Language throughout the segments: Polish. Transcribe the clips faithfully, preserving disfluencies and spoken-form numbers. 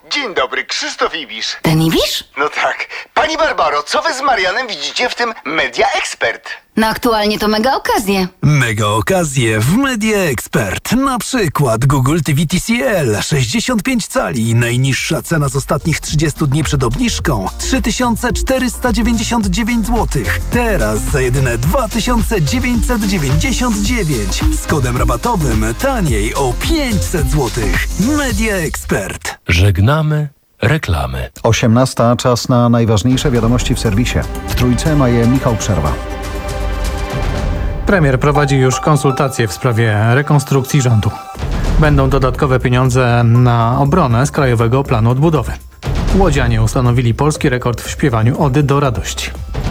Dzień dobry, Krzysztof Ibisz. Ten Ibisz? No tak. Pani Barbaro, co wy z Marianem widzicie w tym Media Expert? No aktualnie to mega okazje. Mega okazje w Media Expert. Na przykład Google T V T C L sześćdziesiąt pięć cali. Najniższa cena z ostatnich trzydziestu dni przed obniżką trzy tysiące czterysta dziewięćdziesiąt dziewięć złotych. Teraz za jedyne dwa tysiące dziewięćset dziewięćdziesiąt dziewięć. Z kodem rabatowym taniej o pięćset złotych. Media Expert. Żegnamy reklamy. osiemnasta, czas na najważniejsze wiadomości w serwisie. W Trójce ma je Michał Przerwa. Premier prowadzi już konsultacje w sprawie rekonstrukcji rządu. Będą dodatkowe pieniądze na obronę z Krajowego Planu Odbudowy. Łodzianie ustanowili polski rekord w śpiewaniu Ody do radości.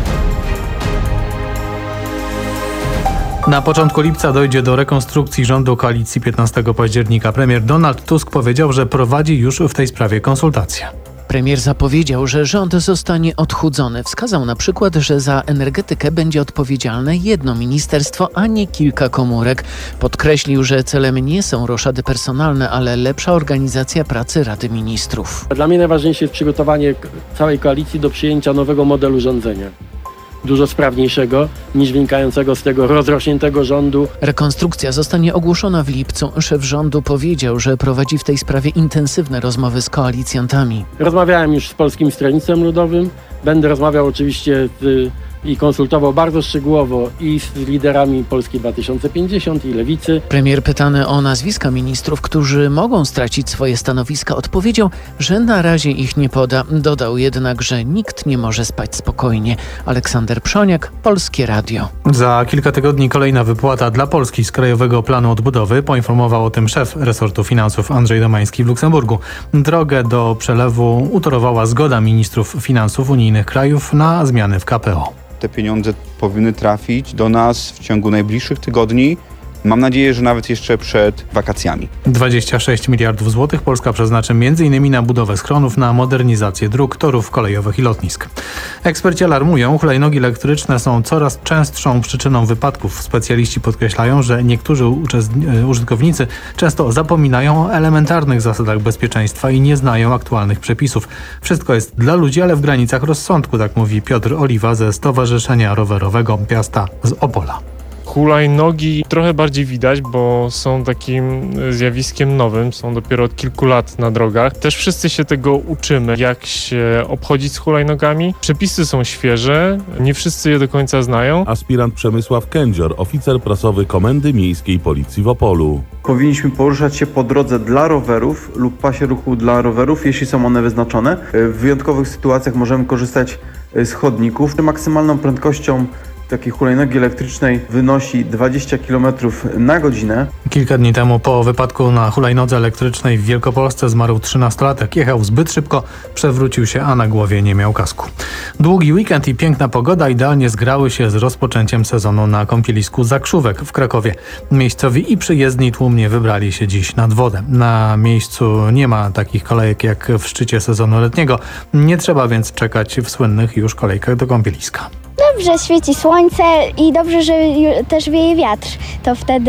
Na początku lipca dojdzie do rekonstrukcji rządu koalicji piętnastego października. Premier Donald Tusk powiedział, że prowadzi już w tej sprawie konsultacje. Premier zapowiedział, że rząd zostanie odchudzony. Wskazał na przykład, że za energetykę będzie odpowiedzialne jedno ministerstwo, a nie kilka komórek. Podkreślił, że celem nie są roszady personalne, ale lepsza organizacja pracy Rady Ministrów. Dla mnie najważniejsze jest przygotowanie całej koalicji do przyjęcia nowego modelu rządzenia. Dużo sprawniejszego niż wynikającego z tego rozrośniętego rządu. Rekonstrukcja zostanie ogłoszona w lipcu. Szef rządu powiedział, że prowadzi w tej sprawie intensywne rozmowy z koalicjantami. Rozmawiałem już z Polskim Stronnictwem Ludowym. Będę rozmawiał oczywiście z, i konsultował bardzo szczegółowo i z liderami Polski dwa tysiące pięćdziesiąt i Lewicy. Premier pytany o nazwiska ministrów, którzy mogą stracić swoje stanowiska, odpowiedział, że na razie ich nie poda. Dodał jednak, że nikt nie może spać spokojnie. Aleksander Przoniak, Polskie Radio. Za kilka tygodni kolejna wypłata dla Polski z Krajowego Planu Odbudowy. Poinformował o tym szef resortu finansów Andrzej Domański w Luksemburgu. Drogę do przelewu utorowała zgoda ministrów finansów unijnych krajów na zmiany w K P O. Te pieniądze powinny trafić do nas w ciągu najbliższych tygodni. Mam nadzieję, że nawet jeszcze przed wakacjami. dwadzieścia sześć miliardów złotych Polska przeznaczy między innymi na budowę schronów, na modernizację dróg, torów kolejowych i lotnisk. Eksperci alarmują, hulajnogi elektryczne są coraz częstszą przyczyną wypadków. Specjaliści podkreślają, że niektórzy użytkownicy często zapominają o elementarnych zasadach bezpieczeństwa i nie znają aktualnych przepisów. Wszystko jest dla ludzi, ale w granicach rozsądku, tak mówi Piotr Oliwa ze Stowarzyszenia Rowerowego Piasta z Opola. Hulajnogi trochę bardziej widać, bo są takim zjawiskiem nowym, są dopiero od kilku lat na drogach. Też wszyscy się tego uczymy, jak się obchodzić z hulajnogami. Przepisy są świeże, nie wszyscy je do końca znają. Aspirant Przemysław Kędzior, oficer prasowy Komendy Miejskiej Policji w Opolu. Powinniśmy poruszać się po drodze dla rowerów lub pasie ruchu dla rowerów, jeśli są one wyznaczone. W wyjątkowych sytuacjach możemy korzystać z chodników. Maksymalną prędkością takiej hulajnogi elektrycznej wynosi dwadzieścia kilometrów na godzinę. Kilka dni temu po wypadku na hulajnodze elektrycznej w Wielkopolsce zmarł trzynastolatek. Jechał zbyt szybko, przewrócił się, a na głowie nie miał kasku. Długi weekend i piękna pogoda idealnie zgrały się z rozpoczęciem sezonu na kąpielisku Zakrzówek w Krakowie. Miejscowi i przyjezdni tłumnie wybrali się dziś nad wodę. Na miejscu nie ma takich kolejek jak w szczycie sezonu letniego. Nie trzeba więc czekać w słynnych już kolejkach do kąpieliska. Dobrze świeci słońce i dobrze, że też wieje wiatr. To wtedy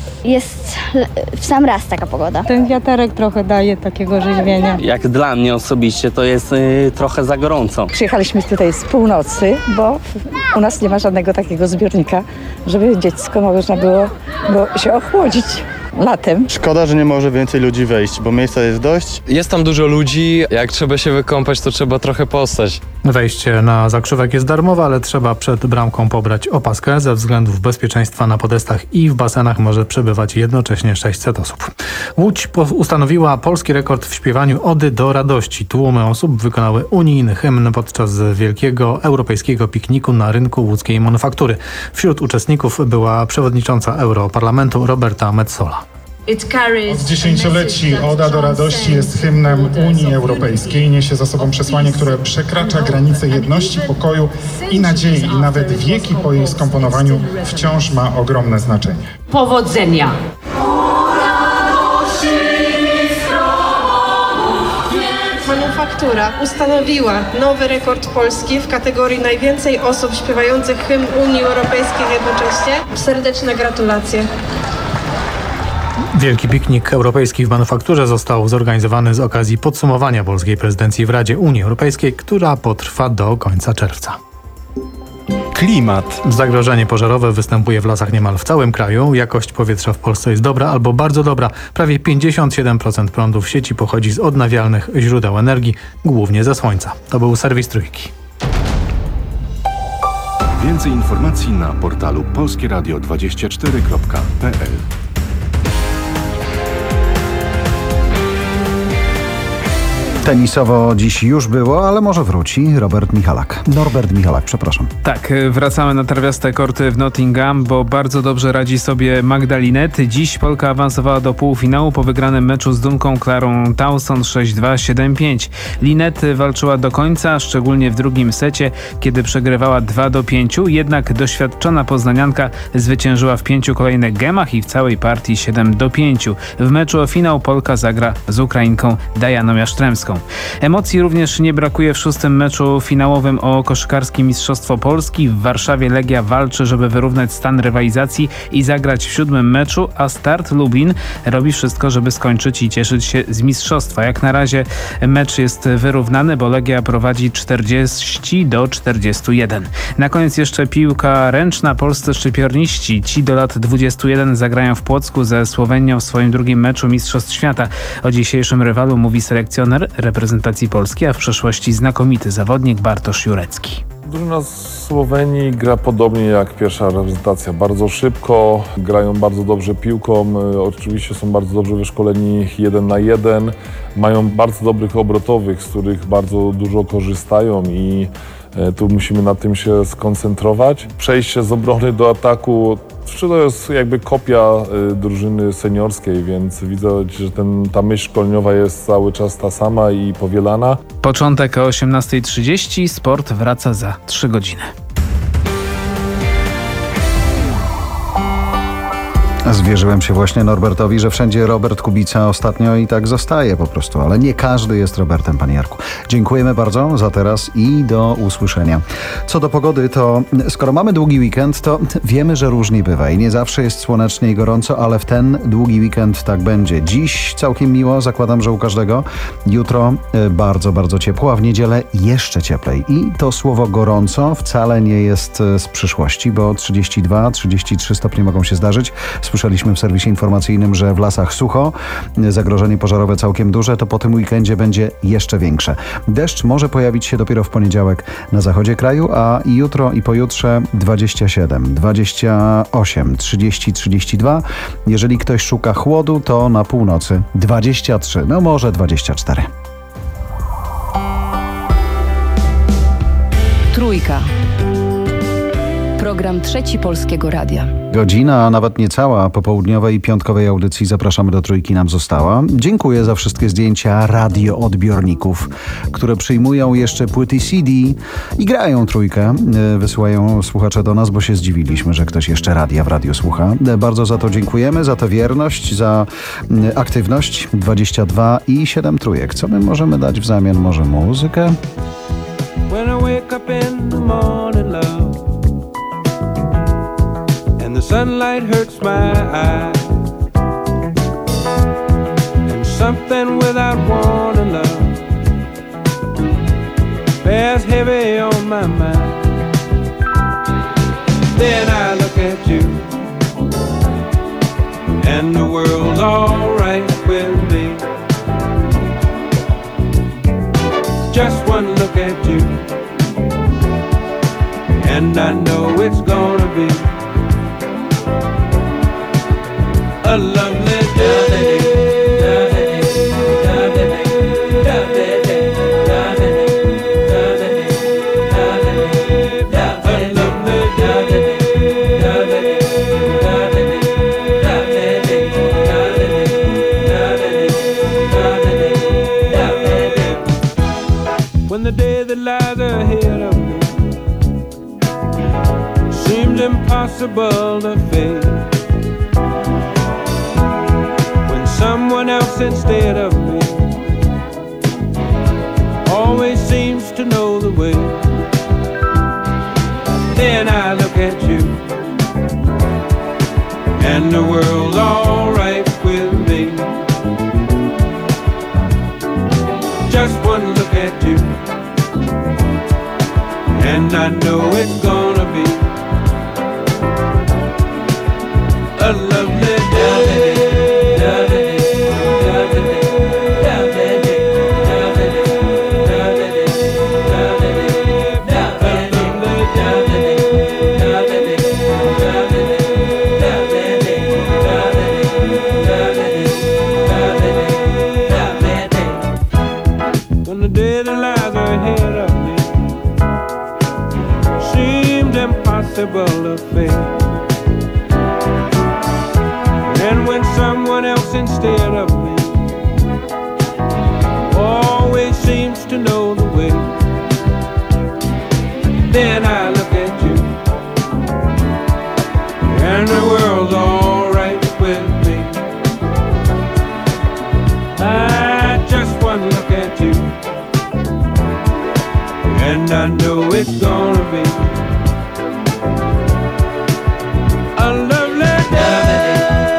jest w sam raz taka pogoda. Ten wiaterek trochę daje takiego rzeźwienia. Jak dla mnie osobiście to jest y, trochę za gorąco. Przyjechaliśmy tutaj z północy, bo u nas nie ma żadnego takiego zbiornika, żeby dziecko można było, było się ochłodzić latem. Szkoda, że nie może więcej ludzi wejść, bo miejsca jest dość. Jest tam dużo ludzi, jak trzeba się wykąpać, to trzeba trochę postać. Wejście na Zakrzówek jest darmowe, ale trzeba przed bramką pobrać opaskę. Ze względów bezpieczeństwa na podestach i w basenach może przebywać jednocześnie sześćset osób. Łódź ustanowiła polski rekord w śpiewaniu Ody do radości. Tłumy osób wykonały unijny hymn podczas wielkiego europejskiego pikniku na rynku łódzkiej manufaktury. Wśród uczestników była przewodnicząca Europarlamentu Roberta Metsola. Od dziesięcioleci Oda do radości jest hymnem Unii Europejskiej. Niesie za sobą przesłanie, które przekracza granice jedności, pokoju i nadziei. I nawet wieki po jej skomponowaniu wciąż ma ogromne znaczenie. Powodzenia! Manufaktura ustanowiła nowy rekord Polski w kategorii najwięcej osób śpiewających hymn Unii Europejskiej jednocześnie. Serdeczne gratulacje. Wielki piknik europejski w manufakturze został zorganizowany z okazji podsumowania polskiej prezydencji w Radzie Unii Europejskiej, która potrwa do końca czerwca. Klimat. Zagrożenie pożarowe występuje w lasach niemal w całym kraju. Jakość powietrza w Polsce jest dobra albo bardzo dobra. Prawie pięćdziesiąt siedem procent prądu w sieci pochodzi z odnawialnych źródeł energii, głównie ze słońca. To był serwis Trójki. Więcej informacji na portalu polskieradio dwadzieścia cztery kropka p l. Tenisowo dziś już było, ale może wróci Robert Michalak. Norbert Michalak, przepraszam. Tak, wracamy na trawiaste korty w Nottingham, bo bardzo dobrze radzi sobie Magda Linnet. Dziś Polka awansowała do półfinału po wygranym meczu z Dunką Clarą Towson sześć dwa siedem pięć. Linnet walczyła do końca, szczególnie w drugim secie, kiedy przegrywała dwa do pięciu, jednak doświadczona poznanianka zwyciężyła w pięciu kolejnych gemach i w całej partii siedem do pięciu. W meczu o finał Polka zagra z Ukrainką Dajaną Jaszczemską. Emocji również nie brakuje w szóstym meczu finałowym o koszykarskie Mistrzostwo Polski. W Warszawie Legia walczy, żeby wyrównać stan rywalizacji i zagrać w siódmym meczu, a Start Lublin robi wszystko, żeby skończyć i cieszyć się z mistrzostwa. Jak na razie mecz jest wyrównany, bo Legia prowadzi czterdzieści do czterdziestu jeden. Na koniec jeszcze piłka ręczna. Polscy szczypiorniści. Ci do lat dwudziestu jeden zagrają w Płocku ze Słowenią w swoim drugim meczu Mistrzostw Świata. O dzisiejszym rywalu mówi selekcjoner reprezentacji Polski, a w przeszłości znakomity zawodnik Bartosz Jurecki. Drużyna z Słowenii gra podobnie jak pierwsza reprezentacja. Bardzo szybko, grają bardzo dobrze piłką, oczywiście są bardzo dobrze wyszkoleni jeden na jeden. Mają bardzo dobrych obrotowych, z których bardzo dużo korzystają i tu musimy na tym się skoncentrować. Przejście z obrony do ataku to jest jakby kopia drużyny seniorskiej, więc widzę, że ten, ta myśl szkoleniowa jest cały czas ta sama i powielana. Początek o osiemnasta trzydzieści, sport wraca za trzy godziny. Zwierzyłem się właśnie Norbertowi, że wszędzie Robert Kubica ostatnio i tak zostaje po prostu, ale nie każdy jest Robertem, panie Jarku. Dziękujemy bardzo za teraz i do usłyszenia. Co do pogody, to skoro mamy długi weekend, to wiemy, że różnie bywa i nie zawsze jest słonecznie i gorąco, ale w ten długi weekend tak będzie. Dziś całkiem miło, zakładam, że u każdego. Jutro bardzo, bardzo ciepło, a w niedzielę jeszcze cieplej. I to słowo gorąco wcale nie jest z przyszłości, bo trzydzieści dwa trzydzieści trzy stopnie mogą się zdarzyć. Słyszeliśmy w serwisie informacyjnym, że w lasach sucho, zagrożenie pożarowe całkiem duże, to po tym weekendzie będzie jeszcze większe. Deszcz może pojawić się dopiero w poniedziałek na zachodzie kraju, a jutro i pojutrze dwadzieścia siedem, dwadzieścia osiem, trzydzieści, trzydzieści dwa. Jeżeli ktoś szuka chłodu, to na północy dwadzieścia trzy, no może dwadzieścia cztery. Trójka. Program Trzeci Polskiego Radia. Godzina, a nawet niecała popołudniowej i piątkowej audycji Zapraszamy do Trójki nam została. Dziękuję za wszystkie zdjęcia radioodbiorników, które przyjmują jeszcze płyty C D i grają Trójkę. Wysyłają słuchacze do nas, bo się zdziwiliśmy, że ktoś jeszcze radia w radiu słucha. Bardzo za to dziękujemy, za tę wierność, za aktywność. dwadzieścia dwa i siedem trójek. Co my możemy dać w zamian? Może muzykę? When I wake up in the morning, love, and the sunlight hurts my eyes, and something without warning, love, bears heavy on my mind. Then I look at you, and the world's alright with me. Just one look at you, and I know it's gonna be a lovely day. When the day that lies ahead of me seems impossible to face, when someone else instead of me always seems to know the way, then I look at you, and the world's alright with me. one look at you, and I know it's gonna be a lovely day. When the day that lies ahead of me seems impossible to face, and when someone else instead of me always seems to know the way, then I look at you and the world's alright with me. I just one look at you and I know it's gonna be a lovely day.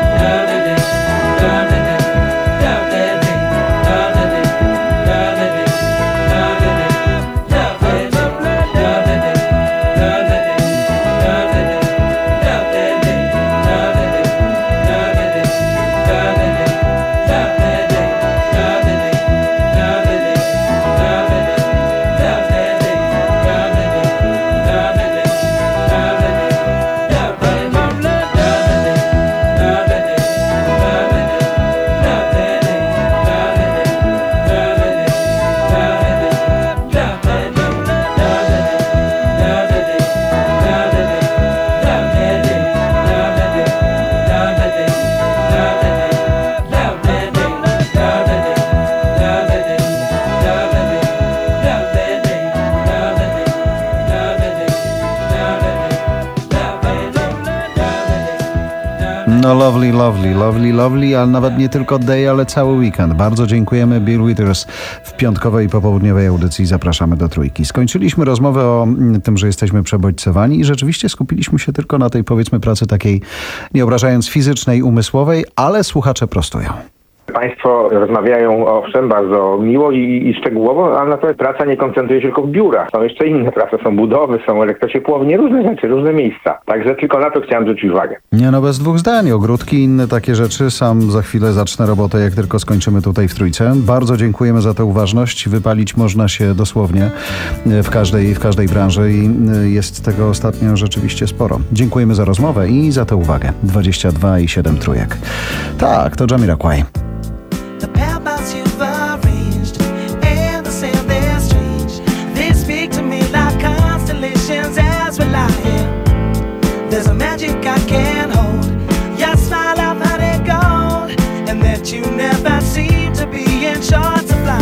No lovely, lovely, lovely, lovely, ale nawet nie tylko day, ale cały weekend. Bardzo dziękujemy. Bill Withers w piątkowej i popołudniowej audycji. Zapraszamy do Trójki. Skończyliśmy rozmowę o tym, że jesteśmy przebodźcowani i rzeczywiście skupiliśmy się tylko na tej, powiedzmy, pracy takiej, nie obrażając fizycznej, umysłowej, ale słuchacze prostują. Państwo rozmawiają owszem bardzo miło i, i szczegółowo, ale natomiast praca nie koncentruje się tylko w biurach. Są jeszcze inne prace, są budowy, są elektrociepłownie, różne rzeczy, różne miejsca. Także tylko na to chciałem zwrócić uwagę. Nie no, bez dwóch zdań. Ogródki i inne takie rzeczy. Sam za chwilę zacznę robotę, jak tylko skończymy tutaj w Trójce. Bardzo dziękujemy za tę uważność. Wypalić można się dosłownie w każdej, w każdej branży i jest tego ostatnio rzeczywiście sporo. Dziękujemy za rozmowę i za tę uwagę. dwadzieścia dwa i siedem trójek. Tak, to Jamiroquai. The paths you've arranged and the sand they're strange. They speak to me like constellations as we lie here. There's a magic I can't hold. Your smile of honey gold, and that you never seem to be in short supply.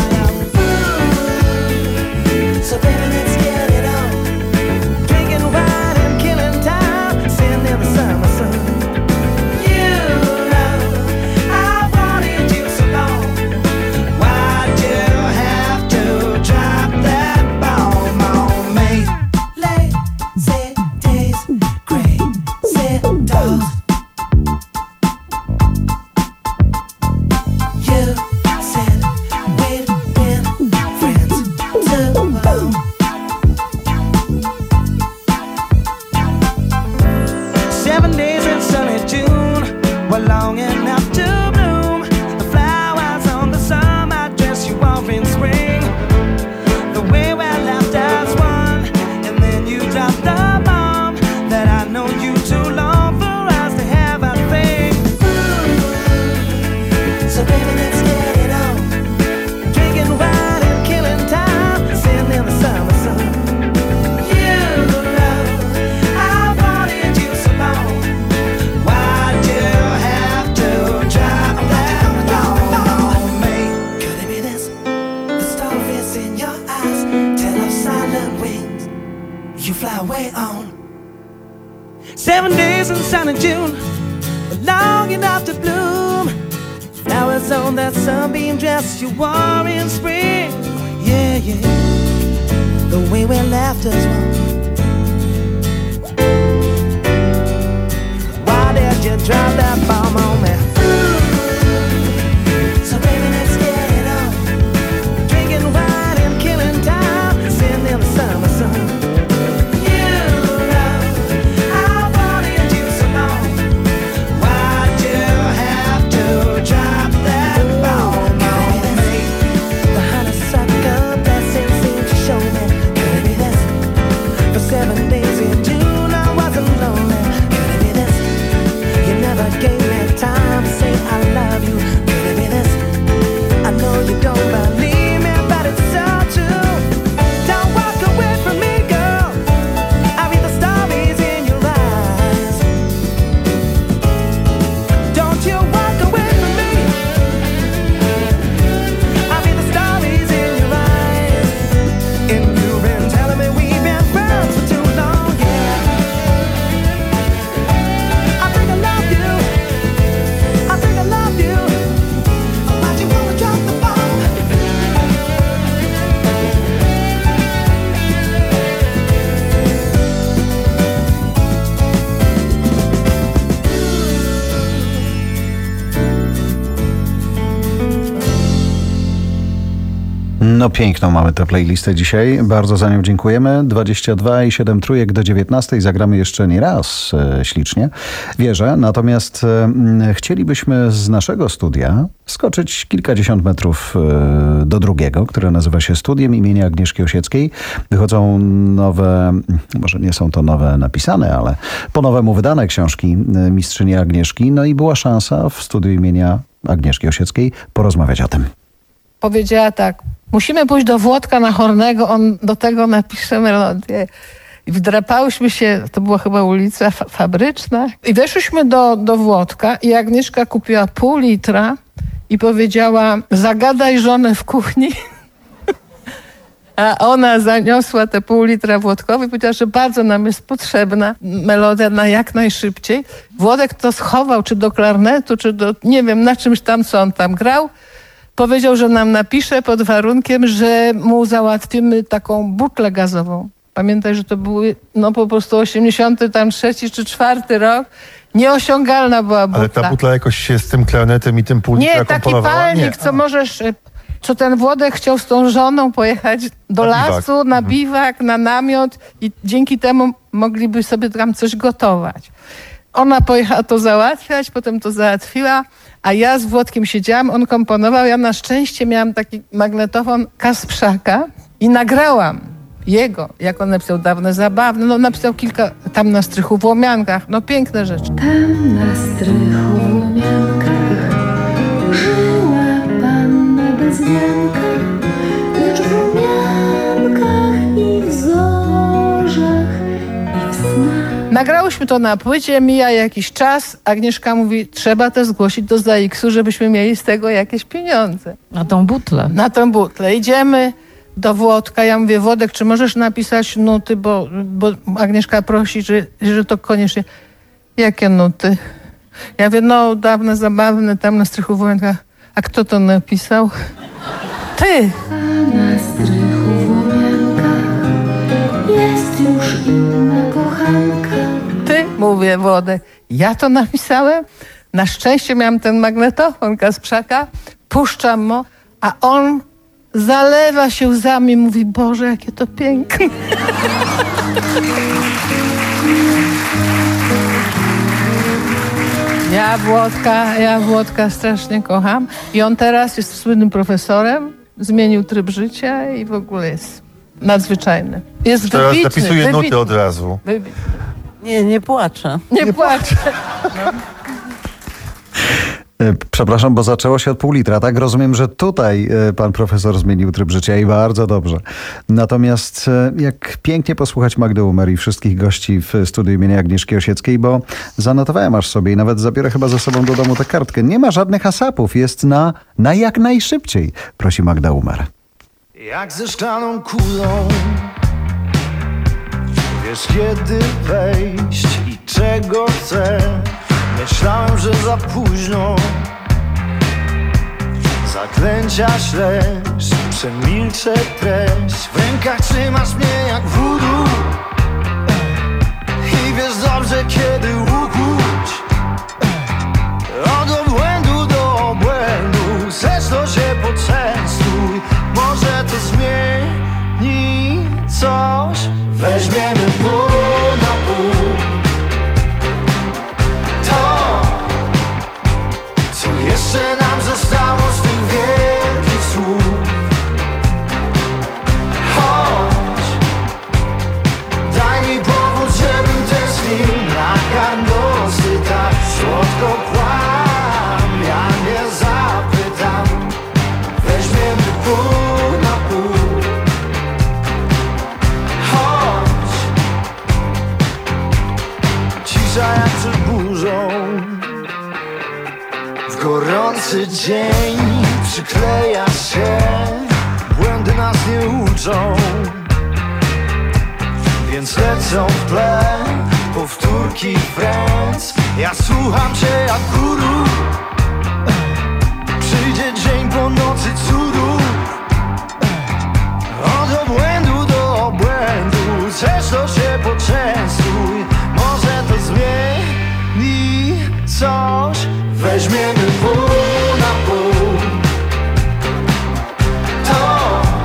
So baby, let's get it on. Drinking wine and killing time, sitting in the summer sun. Seven days in sunny June were long enough to bloom. The flowers on the summer dress you wore in spring. The way we left as one, and then you dropped the bomb that I know you too long for us to have a thing. So baby, let's get it on. Drinking wine and killing time, sitting in the summer sun. You fly away on. Seven days in sunny June, but long enough to bloom. Flowers on that sunbeam dress you wore in spring. Yeah, yeah. The way we left us one. Why did you drop that bomb on me? So baby, let's get it on. Drinking wine. No piękną mamy tę playlistę dzisiaj. Bardzo za nią dziękujemy. dwadzieścia dwa i siedem trójek do dziewiętnastej. Zagramy jeszcze nie raz e, ślicznie. Wierzę. Natomiast e, chcielibyśmy z naszego studia skoczyć kilkadziesiąt metrów e, do drugiego, które nazywa się Studiem imienia Agnieszki Osieckiej. Wychodzą nowe, może nie są to nowe napisane, ale po nowemu wydane książki e, mistrzyni Agnieszki. No i była szansa w Studiu imienia Agnieszki Osieckiej porozmawiać o tym. Powiedziała tak, musimy pójść do Włodka na Hornego, on do tego napisze melodię. I wdrapałyśmy się, to była chyba ulica fa- Fabryczna, i weszłyśmy do, do Włodka i Agnieszka kupiła pół litra i powiedziała, zagadaj żonę w kuchni. A ona zaniosła te pół litra Włodkowi i powiedziała, że bardzo nam jest potrzebna melodia na jak najszybciej. Włodek to schował, czy do klarnetu, czy do, nie wiem, na czymś tam, co on tam grał. Powiedział, że nam napisze pod warunkiem, że mu załatwimy taką butlę gazową. Pamiętaj, że to były no po prostu osiemdziesiąty tam trzeci czy czwarty rok. Nieosiągalna była butla. Ale ta butla jakoś się z tym klarnetem i tym pół litra Nie, taki komponowała? palnik, Nie. co możesz... Co ten Włodek chciał z tą żoną pojechać do Na lasu, biwak. na Mhm. biwak, na namiot i dzięki temu mogliby sobie tam coś gotować. Ona pojechała to załatwiać, potem to załatwiła, a ja z Włodkiem siedziałam, on komponował. Ja na szczęście miałam taki magnetofon Kasprzaka i nagrałam jego, jak on napisał Dawne Zabawne. No napisał kilka, tam na strychu w Łomiankach. No piękne rzeczy. Tam na strychu w Łomiankach żyła panna bezmianka, lecz w rumiankach i w zorzach i w snach. Nagrałyśmy to na płycie, mija jakiś czas. Agnieszka mówi, trzeba to zgłosić do ZAIKS-u, żebyśmy mieli z tego jakieś pieniądze. Na tą butlę. Na tą butlę. Idziemy do Włodka. Ja mówię, Włodek, czy możesz napisać nuty, bo, bo Agnieszka prosi, że, że to koniecznie. Jakie nuty? Ja mówię, no Dawne Zabawne, tam na strychu w Łomiankach. A kto to napisał? Ty! A na strychu w Łomiankach jest już inna kochanka. Ty, mówię, Włodek, ja to napisałem. Na szczęście miałam ten magnetofon Kasprzaka, puszczam mu, a on zalewa się łzami, mówi, Boże, jakie to piękne. Ja Włodka, ja Włodka strasznie kocham i on teraz jest słynnym profesorem, zmienił tryb życia i w ogóle jest nadzwyczajny. Jest Teraz wybitny, zapisuje wybitny. nuty od razu. Wybitny. Nie, nie płaczę. Nie płaczę. E, Przepraszam, bo zaczęło się od pół litra, tak? Rozumiem, że tutaj e, pan profesor zmienił tryb życia i bardzo dobrze. Natomiast e, jak pięknie posłuchać Magdy Umer i wszystkich gości w studiu imienia Agnieszki Osieckiej, bo zanotowałem aż sobie i nawet zabiorę chyba ze sobą do domu tę kartkę. Nie ma żadnych asapów, jest na, na jak najszybciej, prosi Magda Umer. Jak ze szklaną kulą, wiesz kiedy wejść i czego chcę. Myślałem, że za późno, zaklęcia śleż, przemilczę treść. W rękach trzymasz mnie jak voodoo i wiesz dobrze kiedy ukuć. Od obłędu do obłędu, chcesz to się poczęstuj. Może to zmieni coś, weźmiemy pół na pół. To, co jeszcze nam zostało z tych wielkich słów. Chodź, daj mi powód, żebym tęsknił. Nakarm nosy tak słodko kłam. Ja nie zapytam, weźmiemy pół na pół. Chodź, cisza jak przed burzą. W gorący dzień przykleja się, błędy nas nie uczą, więc lecą w tle powtórki Friends. Ja słucham cię jak guru, przyjdzie dzień po nocy cudów. Od obłędu do obłędu, chcesz to się poczęstuj. Może to zmieni coś, weźmiemy pół na pół. To,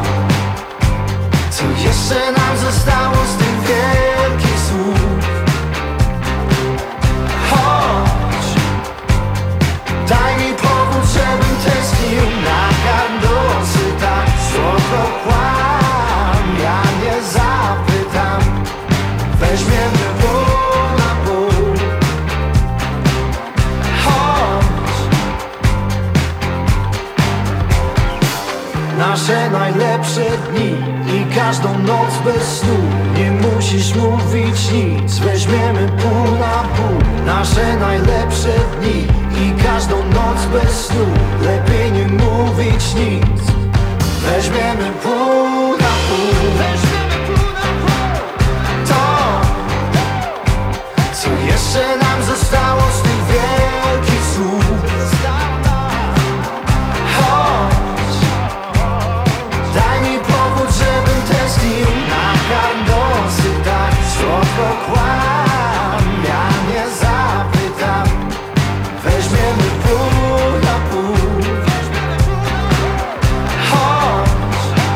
dni i każdą noc bez snu. Nie musisz mówić nic, weźmiemy pół na pół nasze najlepsze dni i każdą noc bez snu. Lepiej nie mówić nic, weźmiemy pół na pół. Weźmiemy pół na pół. To, co jeszcze nam zostało z tych wielkich słów. Chodź, daj mi powód, żebym tęsknił na kandosy. Tak słodko kłam, ja nie zapytam. Weźmiemy pół na pół. Chodź,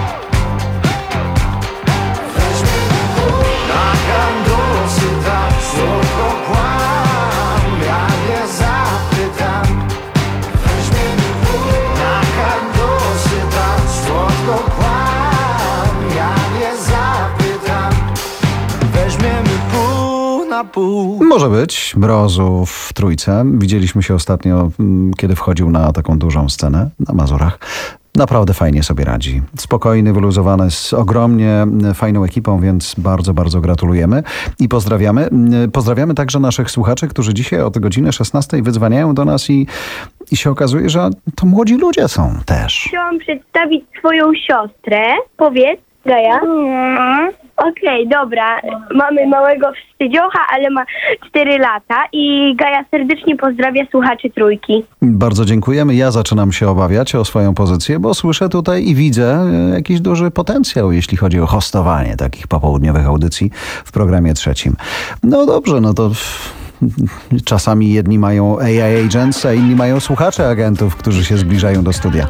weźmiemy pół na kandosy. Tak słodko kłam, ja nie zapytam. Weźmiemy pół na kandosy. Tak słodko kłam, ja nie zapytam. Weźmiemy pół na pół. Może być. Mrozu w Trójce. Widzieliśmy się ostatnio, mm, kiedy wchodził na taką dużą scenę na Mazurach. Naprawdę fajnie sobie radzi. Spokojny, wyluzowany, z ogromnie fajną ekipą, więc bardzo, bardzo gratulujemy i pozdrawiamy. Pozdrawiamy także naszych słuchaczy, którzy dzisiaj od godziny szesnastej wydzwaniają do nas i, i się okazuje, że to młodzi ludzie są też. Chciałam przedstawić swoją siostrę. Powiedz, Gaja. Mm. Okej, okay, dobra. Mamy małego wstydziocha, ale ma cztery lata i Gaja serdecznie pozdrawia słuchaczy Trójki. Bardzo dziękujemy. Ja zaczynam się obawiać o swoją pozycję, bo słyszę tutaj i widzę jakiś duży potencjał, jeśli chodzi o hostowanie takich popołudniowych audycji w programie trzecim. No dobrze, no to czasami jedni mają A I agents, a inni mają słuchaczy agentów, którzy się zbliżają do studia.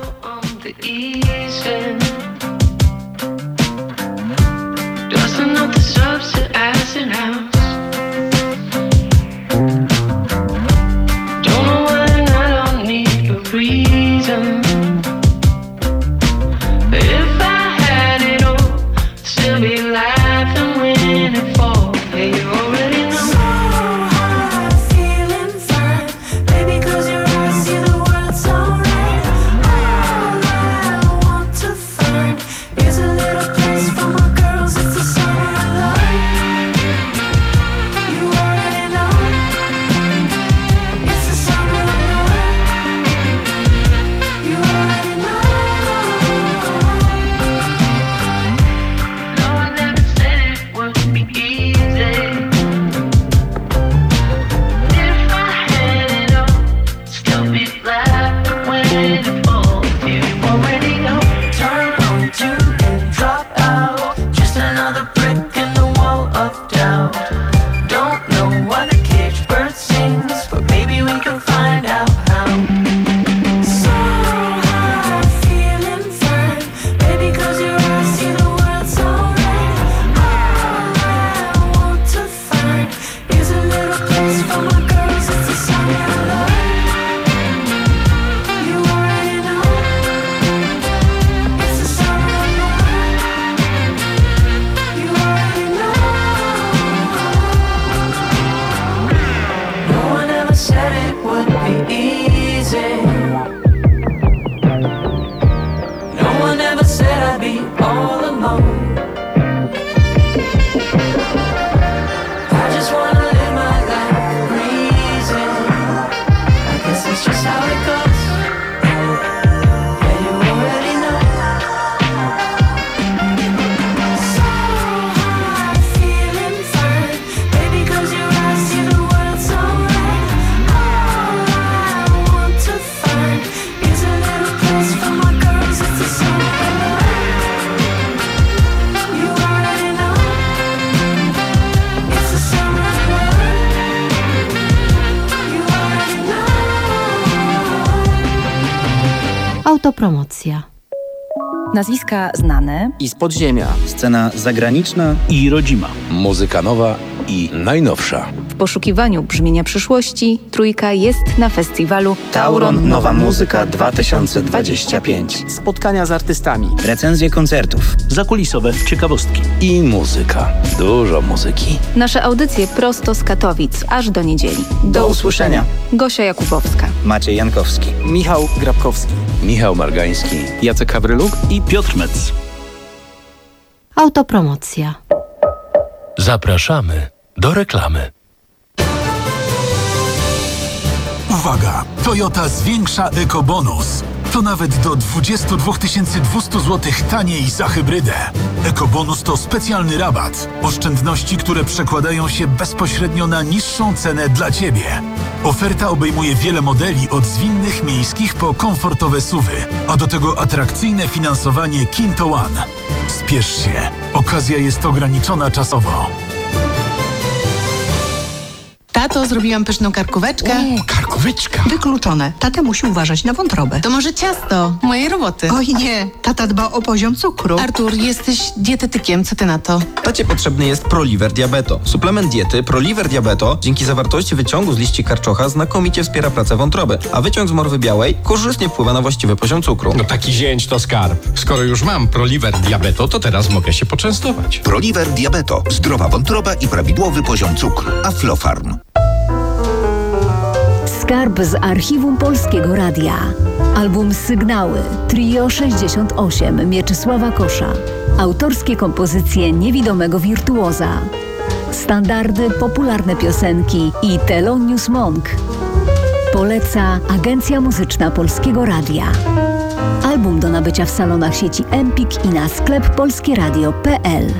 Autopromocja. Nazwiska znane i z podziemia. Scena zagraniczna i rodzima. Muzyka nowa i najnowsza. W poszukiwaniu brzmienia przyszłości Trójka jest na festiwalu Tauron Nowa Muzyka dwa tysiące dwadzieścia pięć. Spotkania z artystami. Recenzje koncertów. Zakulisowe ciekawostki. I muzyka. Dużo muzyki. Nasze audycje prosto z Katowic, aż do niedzieli. Do usłyszenia. Gosia Jakubowska. Maciej Jankowski. Michał Grabkowski. Michał Margański. Jacek Hawryluk i Piotr Metz. Autopromocja. Zapraszamy do reklamy. Uwaga! Toyota zwiększa ekobonus. To nawet do dwadzieścia dwa tysiące dwieście złotych taniej za hybrydę. Ekobonus to specjalny rabat. Oszczędności, które przekładają się bezpośrednio na niższą cenę dla Ciebie. Oferta obejmuje wiele modeli od zwinnych miejskich po komfortowe suwy, a do tego atrakcyjne finansowanie Kinto One. Spiesz się. Okazja jest ograniczona czasowo. Tato, zrobiłam pyszną karkóweczkę. O, karkóweczka. Wykluczone. Tata musi uważać na wątrobę. To może ciasto mojej roboty. Oj nie, tata dba o poziom cukru. Artur, jesteś dietetykiem, co ty na to? Tacie potrzebny jest Proliver Diabeto. Suplement diety Proliver Diabeto dzięki zawartości wyciągu z liści karczocha znakomicie wspiera pracę wątroby, a wyciąg z morwy białej korzystnie wpływa na właściwy poziom cukru. No taki zięć to skarb. Skoro już mam Proliver Diabeto, to teraz mogę się poczęstować. Proliver Diabeto. Zdrowa wątroba i prawidłowy poziom cukru. Aflofarm. Skarb z archiwum Polskiego Radia. Album Sygnały, Trio sześćdziesiąt osiem Mieczysława Kosza. Autorskie kompozycje niewidomego wirtuoza. Standardy, popularne piosenki i Thelonious Monk. Poleca Agencja Muzyczna Polskiego Radia. Album do nabycia w salonach sieci Empik i na sklep polskieradio kropka p l.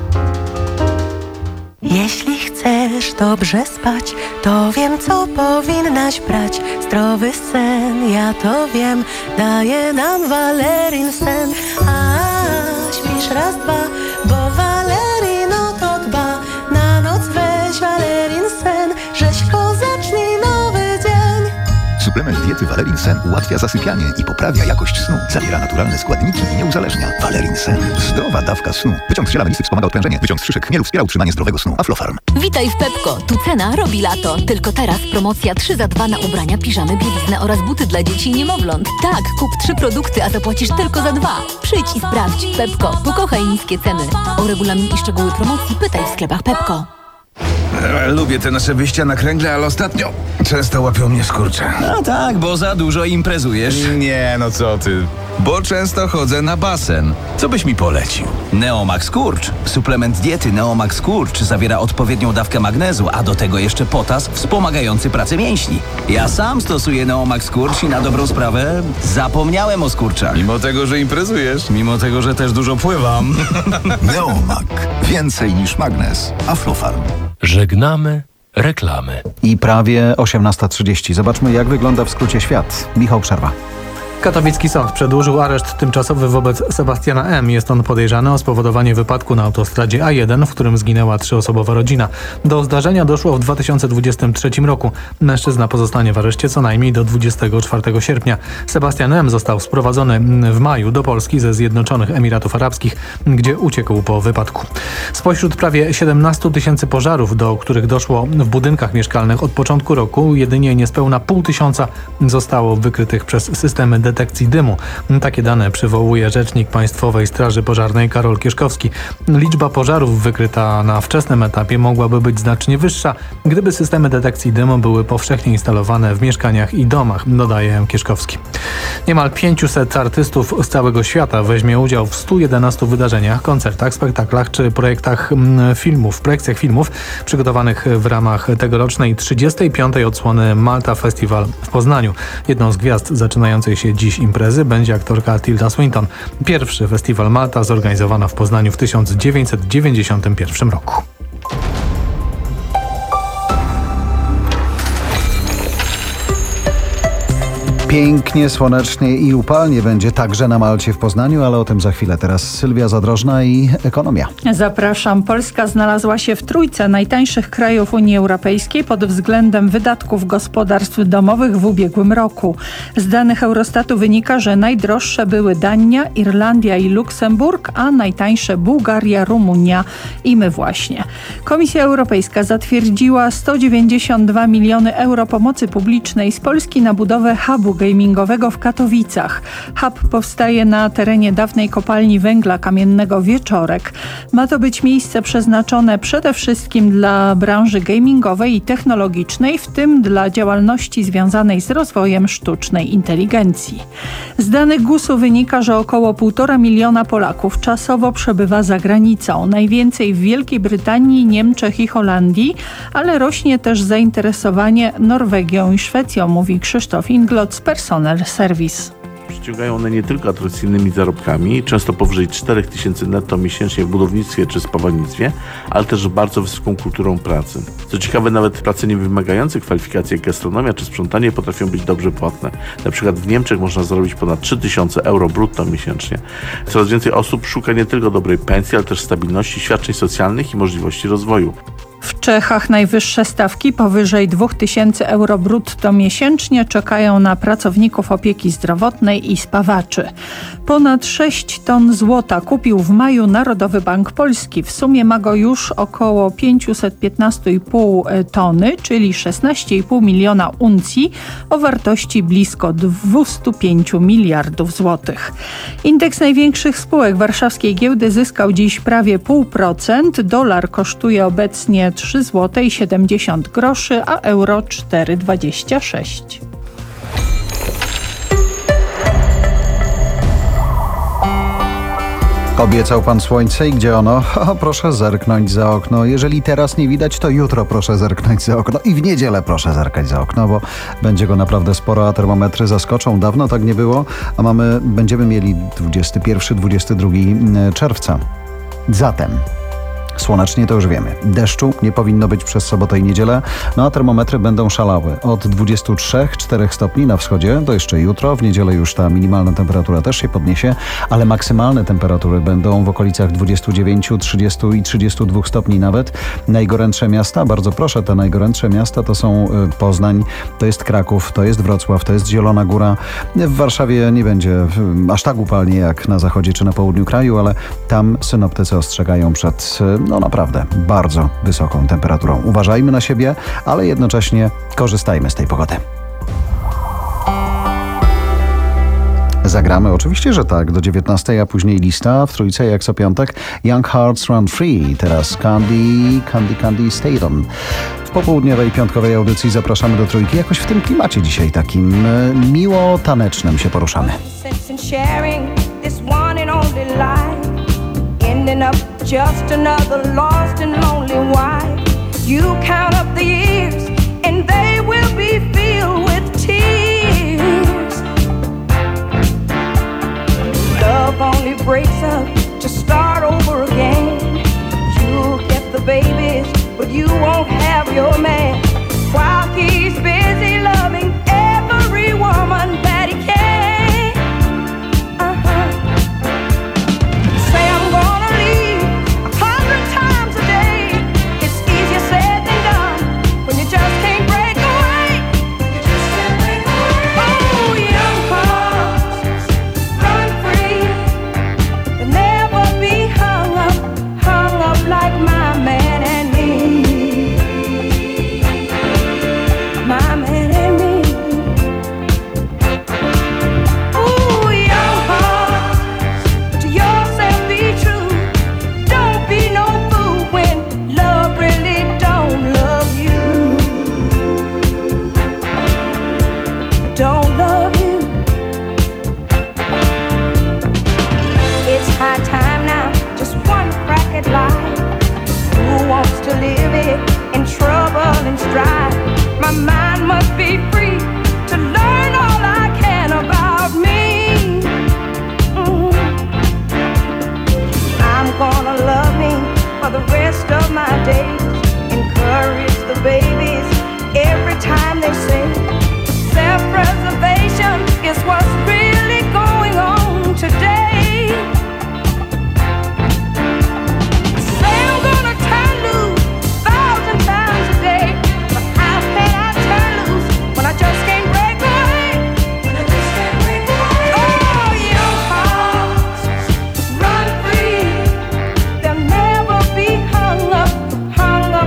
Jeśli chcesz dobrze spać, to wiem, co powinnaś brać. Zdrowy sen, ja to wiem, daje nam Valerin sen. A śpisz raz, dwa, bo Valerin o to dba. Na noc weź Valerin sen, rzeźko zacznij nowy dzień. Suplement diety Valerin Sen ułatwia zasypianie i poprawia jakość snu. Zawiera naturalne składniki i nie uzależnia. Valerin Sen. Zdrowa dawka snu. Wyciąg z ziela melisy wspomaga odprężenie. Wyciąg z szyszek chmielu wspiera utrzymanie zdrowego snu. Aflofarm. Witaj w Pepko. Tu cena robi lato. Tylko teraz promocja trzy za dwa na ubrania, piżamy, bieliznę oraz buty dla dzieci i niemowląt. Tak, kup trzy produkty, a zapłacisz tylko za dwa. Przyjdź i sprawdź. Pepko. Pokochaj niskie ceny. O regulamin i szczegóły promocji pytaj w sklepach Pepko. Lubię te nasze wyjścia na kręgle, ale ostatnio często łapią mnie skurcze. A tak, bo za dużo imprezujesz. Nie, no co ty. Bo często chodzę na basen. Co byś mi polecił? Neomax Kurcz. Suplement diety Neomax Kurcz zawiera odpowiednią dawkę magnezu, a do tego jeszcze potas wspomagający pracę mięśni. Ja sam stosuję Neomax Kurcz i na dobrą sprawę zapomniałem o skurczach. Mimo tego, że imprezujesz? Mimo tego, że też dużo pływam. Neomak. Więcej niż magnez. Aflofarm. Żegnamy reklamy. I prawie osiemnasta trzydzieści. Zobaczmy, jak wygląda w skrócie świat. Michał Przerwa. Katowicki sąd przedłużył areszt tymczasowy wobec Sebastiana M. Jest on podejrzany o spowodowanie wypadku na autostradzie A jeden, w którym zginęła trzyosobowa rodzina. Do zdarzenia doszło w dwa tysiące dwudziestym trzecim roku. Mężczyzna pozostanie w areszcie co najmniej do dwudziestego czwartego sierpnia. Sebastian M. został sprowadzony w maju do Polski ze Zjednoczonych Emiratów Arabskich, gdzie uciekł po wypadku. Spośród prawie siedemnastu tysięcy pożarów, do których doszło w budynkach mieszkalnych od początku roku, jedynie niespełna pół tysiąca zostało wykrytych przez systemy detekcji dymu. Takie dane przywołuje rzecznik Państwowej Straży Pożarnej Karol Kieszkowski. Liczba pożarów wykryta na wczesnym etapie mogłaby być znacznie wyższa, gdyby systemy detekcji dymu były powszechnie instalowane w mieszkaniach i domach, dodaje Kieszkowski. Niemal pięciuset artystów z całego świata weźmie udział w stu jedenastu wydarzeniach, koncertach, spektaklach czy projektach filmów, projekcjach filmów przygotowanych w ramach tegorocznej trzydziestej piątej odsłony Malta Festival w Poznaniu. Jedną z gwiazd zaczynającej się dziś imprezy będzie aktorka Tilda Swinton. Pierwszy festiwal Malta zorganizowano w Poznaniu w tysiąc dziewięćset dziewięćdziesiątym pierwszym roku. Pięknie, słonecznie i upalnie będzie także na Malcie w Poznaniu, ale o tym za chwilę. Teraz Sylwia Zadrożna i ekonomia. Zapraszam. Polska znalazła się w trójce najtańszych krajów Unii Europejskiej pod względem wydatków gospodarstw domowych w ubiegłym roku. Z danych Eurostatu wynika, że najdroższe były Dania, Irlandia i Luksemburg, a najtańsze Bułgaria, Rumunia i my właśnie. Komisja Europejska zatwierdziła sto dziewięćdziesiąt dwa miliony euro pomocy publicznej z Polski na budowę hubu gamingowego w Katowicach. Hub powstaje na terenie dawnej kopalni węgla kamiennego Wieczorek. Ma to być miejsce przeznaczone przede wszystkim dla branży gamingowej i technologicznej, w tym dla działalności związanej z rozwojem sztucznej inteligencji. Z danych gusu wynika, że około półtora miliona Polaków czasowo przebywa za granicą. Najwięcej w Wielkiej Brytanii, Niemczech i Holandii, ale rośnie też zainteresowanie Norwegią i Szwecją, mówi Krzysztof Inglot z Personal Service. Przyciągają one nie tylko atrakcyjnymi zarobkami, często powyżej cztery tysiące netto miesięcznie w budownictwie czy spawalnictwie, ale też bardzo wysoką kulturą pracy. Co ciekawe, nawet prace nie wymagające kwalifikacji jak gastronomia czy sprzątanie potrafią być dobrze płatne. Na przykład w Niemczech można zarobić ponad trzy tysiące euro brutto miesięcznie. Coraz więcej osób szuka nie tylko dobrej pensji, ale też stabilności, świadczeń socjalnych i możliwości rozwoju. W Czechach najwyższe stawki powyżej dwa tysiące euro brutto miesięcznie czekają na pracowników opieki zdrowotnej i spawaczy. Ponad sześć ton złota kupił w maju Narodowy Bank Polski. W sumie ma go już około pięćset piętnaście i pół tony, czyli szesnaście i pół miliona uncji o wartości blisko dwieście pięć miliardów złotych. Indeks największych spółek warszawskiej giełdy zyskał dziś prawie zero przecinek pięć procent. Dolar kosztuje obecnie trzy złote i siedemdziesiąt groszy, a euro cztery dwadzieścia sześć. Obiecał pan słońce i gdzie ono? O, proszę zerknąć za okno. Jeżeli teraz nie widać, to jutro proszę zerknąć za okno i w niedzielę proszę zerkać za okno, bo będzie go naprawdę sporo, a termometry zaskoczą. Dawno tak nie było, a mamy, będziemy mieli dwudziestego pierwszego do dwudziestego drugiego czerwca. Zatem słonecznie to już wiemy. Deszczu nie powinno być przez sobotę i niedzielę, no a termometry będą szalały. Od dwudziestu trzech do czterech stopni na wschodzie, to jeszcze jutro. W niedzielę już ta minimalna temperatura też się podniesie, ale maksymalne temperatury będą w okolicach dwudziestu dziewięciu, trzydziestu i trzydziestu dwóch stopni nawet. Najgorętsze miasta, bardzo proszę, te najgorętsze miasta to są Poznań, to jest Kraków, to jest Wrocław, to jest Zielona Góra. W Warszawie nie będzie aż tak upalnie jak na zachodzie czy na południu kraju, ale tam synoptycy ostrzegają przed no naprawdę bardzo wysoką temperaturą. Uważajmy na siebie, ale jednocześnie korzystajmy z tej pogody. Zagramy? Oczywiście, że tak. Do dziewiętnastej, a później lista w trójce jak co piątek. Young Hearts Run Free. Teraz Candy, Candy, Candy Staton. W popołudniowej, piątkowej audycji zapraszamy do trójki. Jakoś w tym klimacie dzisiaj takim miło tanecznym się poruszamy. Ending up just another lost and lonely wife. You count up the years and they will be filled with tears. Love only breaks up to start over again. You'll get the babies, but you won't have your man. While he's busy loving every woman that he can. Hung up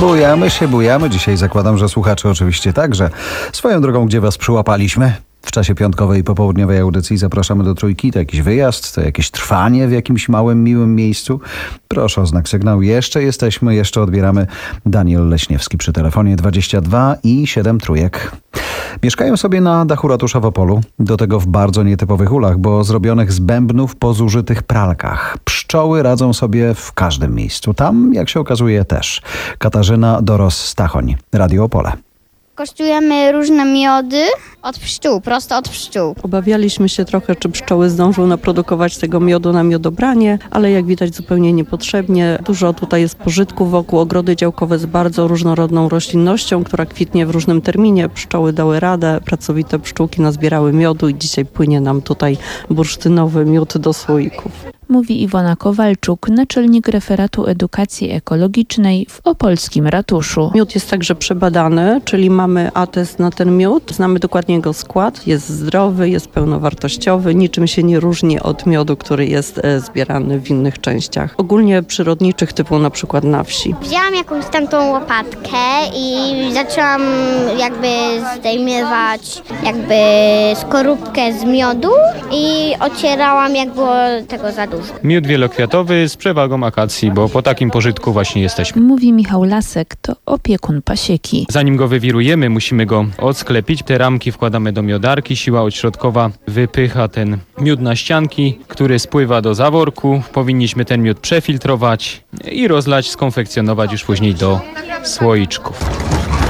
Bujamy się, bujamy. Dzisiaj zakładam, że słuchacze oczywiście także. Swoją drogą, gdzie was przyłapaliśmy? W czasie piątkowej i popołudniowej audycji zapraszamy do Trójki. To jakiś wyjazd, to jakieś trwanie w jakimś małym, miłym miejscu. Proszę o znak sygnału. Jeszcze jesteśmy, jeszcze odbieramy. Daniel Leśniewski przy telefonie dwadzieścia dwa i siedem trójek. Mieszkają sobie na dachu ratusza w Opolu. Do tego w bardzo nietypowych ulach, bo zrobionych z bębnów po zużytych pralkach. Pszczoły radzą sobie w każdym miejscu. Tam, jak się okazuje, też. Katarzyna Doros-Stachoń, Radio Opole. Kosztujemy różne miody od pszczół, prosto od pszczół. Obawialiśmy się trochę, czy pszczoły zdążą naprodukować tego miodu na miodobranie, ale jak widać zupełnie niepotrzebnie. Dużo tutaj jest pożytku wokół. Ogrody działkowe z bardzo różnorodną roślinnością, która kwitnie w różnym terminie. Pszczoły dały radę, pracowite pszczółki nazbierały miodu i dzisiaj płynie nam tutaj bursztynowy miód do słoików. Mówi Iwona Kowalczuk, naczelnik referatu edukacji ekologicznej w opolskim ratuszu. Miód jest także przebadany, czyli mamy atest na ten miód, znamy dokładnie jego skład, jest zdrowy, jest pełnowartościowy, niczym się nie różni od miodu, który jest zbierany w innych częściach, ogólnie przyrodniczych typu na przykład na wsi. Wzięłam jakąś tamtą łopatkę i zaczęłam jakby zdejmować jakby skorupkę z miodu i ocierałam jak było tego za dużo. Miód wielokwiatowy z przewagą akacji, bo po takim pożytku właśnie jesteśmy. Mówi Michał Lasek, to opiekun pasieki. Zanim go wywirujemy, musimy go odsklepić. Te ramki wkładamy do miodarki, siła odśrodkowa wypycha ten miód na ścianki, który spływa do zaworku. Powinniśmy ten miód przefiltrować i rozlać, skonfekcjonować już później do słoiczków.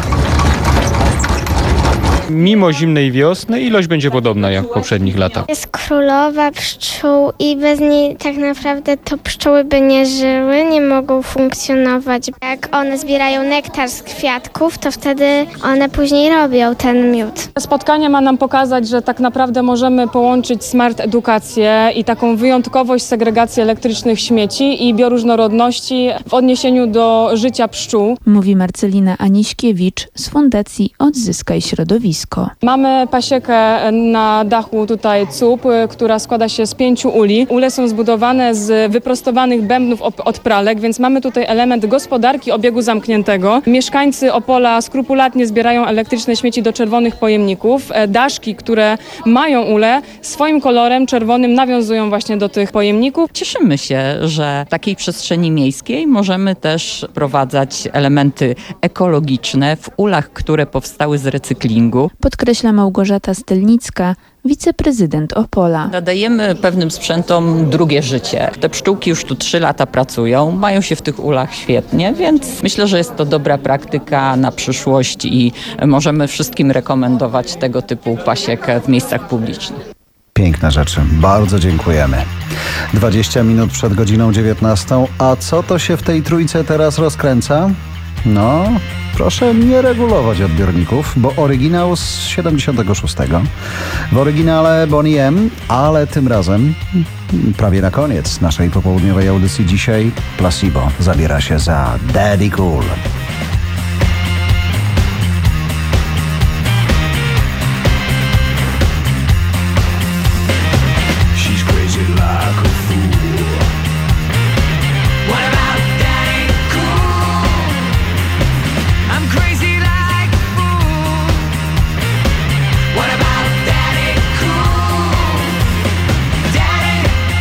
Mimo zimnej wiosny ilość będzie podobna jak w poprzednich latach. Jest królowa pszczół i bez niej tak naprawdę to pszczoły by nie żyły, nie mogą funkcjonować. Jak one zbierają nektar z kwiatków, to wtedy one później robią ten miód. Spotkanie ma nam pokazać, że tak naprawdę możemy połączyć smart edukację i taką wyjątkowość segregacji elektrycznych śmieci i bioróżnorodności w odniesieniu do życia pszczół. Mówi Marcelina Aniśkiewicz z Fundacji Odzyskaj Środowisko. Mamy pasiekę na dachu tutaj C U P, która składa się z pięciu uli. Ule są zbudowane z wyprostowanych bębnów od pralek, więc mamy tutaj element gospodarki obiegu zamkniętego. Mieszkańcy Opola skrupulatnie zbierają elektryczne śmieci do czerwonych pojemników. Daszki, które mają ule, swoim kolorem czerwonym nawiązują właśnie do tych pojemników. Cieszymy się, że w takiej przestrzeni miejskiej możemy też wprowadzać elementy ekologiczne w ulach, które powstały z recyklingu. Podkreśla Małgorzata Stelnicka, wiceprezydent Opola. Nadajemy pewnym sprzętom drugie życie. Te pszczółki już tu trzy lata pracują, mają się w tych ulach świetnie, więc myślę, że jest to dobra praktyka na przyszłość i możemy wszystkim rekomendować tego typu pasiekę w miejscach publicznych. Piękne rzeczy. Bardzo dziękujemy. dwadzieścia minut przed godziną dziewiętnastą. A co to się w tej trójce teraz rozkręca? No, proszę nie regulować odbiorników, bo oryginał z siedemdziesiątego szóstego. W oryginale Boney M, ale tym razem prawie na koniec naszej popołudniowej audycji dzisiaj Placebo zabiera się za Daddy Cool.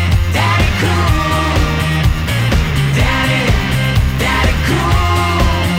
Daddy, daddy cool.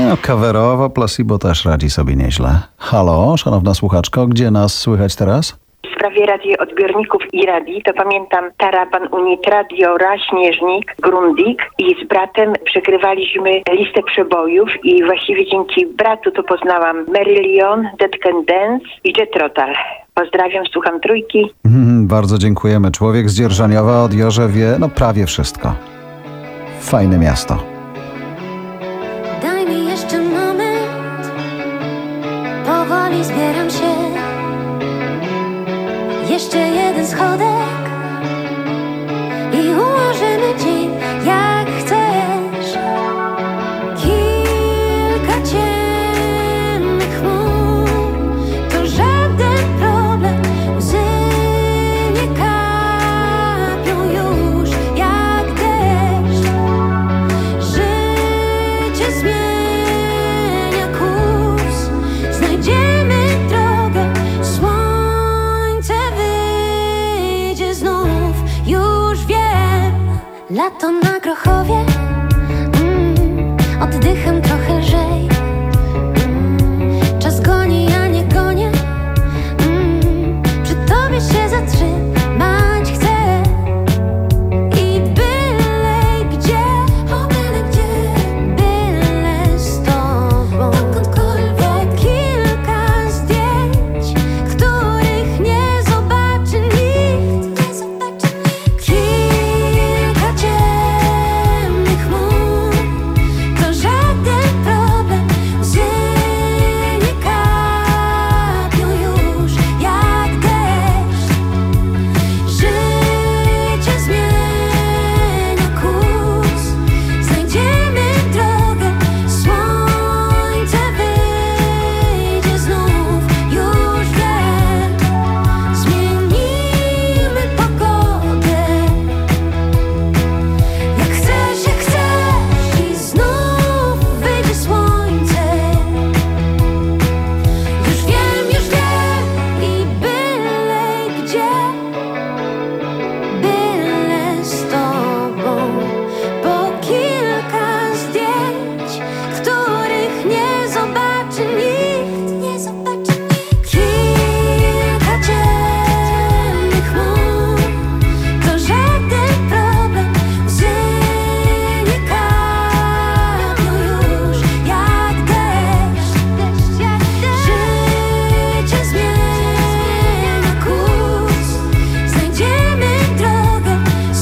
No, coverowo Placebo też radzi sobie nieźle. Halo, szanowna słuchaczko, gdzie nas słychać teraz? W sprawie radioodbiorników i radii, to pamiętam Taraban Unit Radio, Ra, Śnieżnik, Grundig i z bratem przegrywaliśmy listę przebojów i właściwie dzięki bratu to poznałam Marillion, Dead Can Dance i Jet Rotal. Pozdrawiam, słucham Trójki. Mm, bardzo dziękujemy. Człowiek z Dzierżaniowa od Jorze wie no prawie wszystko. Fajne miasto. Daj mi jeszcze moment, powoli zbieram się. Jeszcze jeden schodek i ułożymy dzień jak chcesz. Kilka ciemnych chmur to żaden problem. Łzy nie kapią już jak deszcz. Życie zmienia kurs. Znajdziemy drogę. Słońce wyjdzie znów. Już wiem. Lato na Grochowie. mm, Oddycham trochę lżej. mm, Czas goni, ja nie gonię. mm, Przy tobie się zatrzymać chcę. I byle gdzie, o byle gdzie, byle z tobą. Dokądkolwiek. Kilka zdjęć, których nie zobaczy nikt. Nie zobaczy nikt. Kilka ciemnych chmur to żaden problem. Łzy nie kapią już jak deszcz. Życie zmienia kurs. Znajdziemy drogę. Słońce wyjdzie znów. Już wiem. Zmienimy pogodę. Jak chcesz, jak chcesz. I znów wyjdzie słońce. Już wiem, już wiem. I byle gdzie, byle z tobą. Po kilka zdjęć, których nie zobaczy nikt. Nie zobaczy nikt. Kilka ciemnych chmur to żaden problem. Łzy nie kapią już jak deszcz. Życie zmienia kurs. Znajdziemy drogę.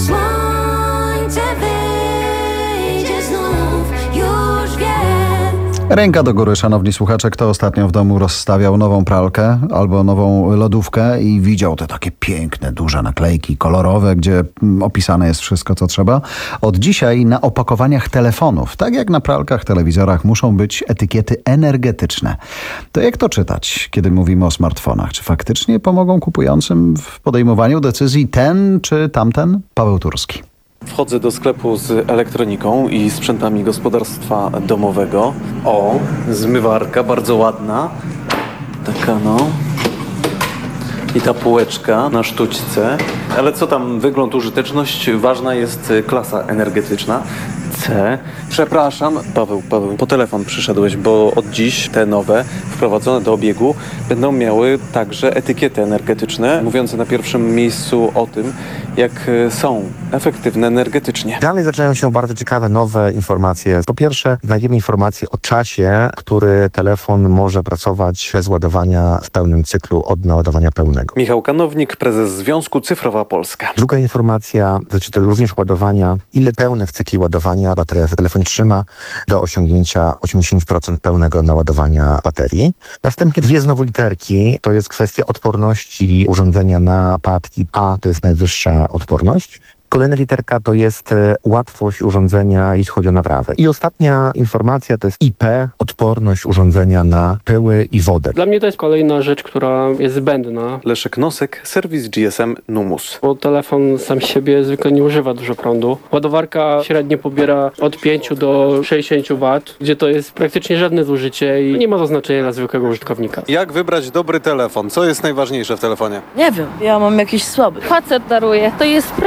Słońce wyjdzie znów. Już wiem. Ręka do góry, szanowni słuchacze, kto ostatnio w domu rozstawiał nową pralkę albo nową lodówkę i widział te takie piękne, duże naklejki kolorowe, gdzie mm, opisane jest wszystko, co trzeba. Od dzisiaj na opakowaniach telefonów, tak jak na pralkach, telewizorach, muszą być etykiety energetyczne. To jak to czytać, kiedy mówimy o smartfonach? Czy faktycznie pomogą kupującym w podejmowaniu decyzji ten czy tamten? Paweł Turski. Wchodzę do sklepu z elektroniką i sprzętami gospodarstwa domowego. O, zmywarka, bardzo ładna. Taka no. I ta półeczka na sztućce. Ale co tam, wygląd, użyteczność, ważna jest klasa energetyczna. C. Przepraszam, Paweł, Paweł, po telefon przyszedłeś, bo od dziś te nowe, wprowadzone do obiegu, będą miały także etykiety energetyczne, mówiące na pierwszym miejscu o tym, jak są efektywne energetycznie. Dalej zaczynają się bardzo ciekawe, nowe informacje. Po pierwsze, znajdziemy informacje o czasie, który telefon może pracować bez ładowania w pełnym cyklu od naładowania pełnego. Michał Kanownik, prezes Związku Cyfrowa Polska. Druga informacja dotyczy również ładowania, ile pełne w cykli ładowania bateria w telefonie trzyma do osiągnięcia osiemdziesiąt procent pełnego naładowania baterii. Następnie dwie znowu literki, to jest kwestia odporności urządzenia na padki. A to jest najwyższa odporność. Kolejna literka to jest e, łatwość urządzenia, jeśli chodzi o naprawę. I ostatnia informacja to jest I P, odporność urządzenia na pyły i wodę. Dla mnie to jest kolejna rzecz, która jest zbędna. Leszek Nosek, serwis G S M Numus. Bo telefon sam siebie zwykle nie używa dużo prądu. Ładowarka średnio pobiera od pięciu do sześćdziesięciu watów, gdzie to jest praktycznie żadne zużycie i nie ma to znaczenia dla zwykłego użytkownika. Jak wybrać dobry telefon? Co jest najważniejsze w telefonie? Nie wiem, ja mam jakiś słaby. Facet daruje, to jest prezent od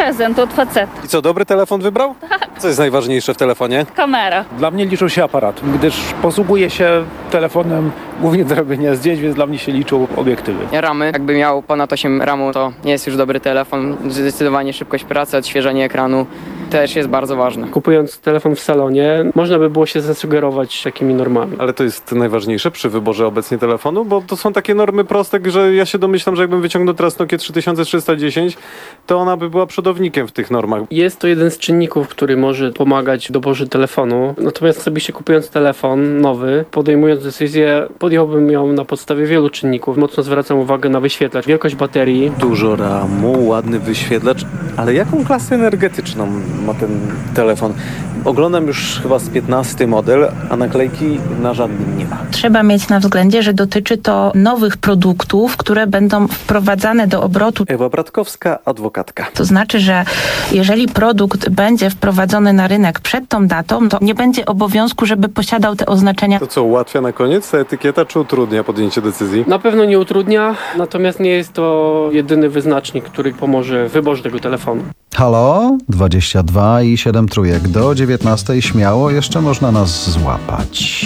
od faceta. I co, dobry telefon wybrał? Co jest najważniejsze w telefonie? Kamera. Dla mnie liczył się aparat, gdyż posługuję się telefonem głównie do robienia zdjęć, więc dla mnie się liczą obiektywy. Ramy, jakby miał ponad osiem ramu, to nie jest już dobry telefon. Zdecydowanie szybkość pracy, odświeżenie ekranu też jest bardzo ważne. Kupując telefon w salonie, można by było się zasugerować takimi normami. Ale to jest najważniejsze przy wyborze obecnie telefonu, bo to są takie normy proste, że ja się domyślam, że jakbym wyciągnął teraz Nokię trzy tysiące trzysta dziesięć, to ona by była przodownikiem w tych normach. Jest to jeden z czynników, który może pomagać w doborze telefonu. Natomiast osobiście kupując telefon nowy, podejmując decyzję, podjąłbym ją na podstawie wielu czynników. Mocno zwracam uwagę na wyświetlacz, wielkość baterii. Dużo ramu, ładny wyświetlacz, ale jaką klasę energetyczną ma ten telefon? Oglądam już chyba z piętnasty model, a naklejki na żadnym nie ma. Trzeba mieć na względzie, że dotyczy to nowych produktów, które będą wprowadzane do obrotu. Ewa Bratkowska, adwokatka. To znaczy, że jeżeli produkt będzie wprowadzony na rynek przed tą datą, to nie będzie obowiązku, żeby posiadał te oznaczenia. To co, ułatwia na koniec ta etykieta, czy utrudnia podjęcie decyzji? Na pewno nie utrudnia, natomiast nie jest to jedyny wyznacznik, który pomoże w wyborze tego telefonu. Halo, dwadzieścia dwa i siedem trójek. Do dziewiętnastej śmiało jeszcze można nas złapać.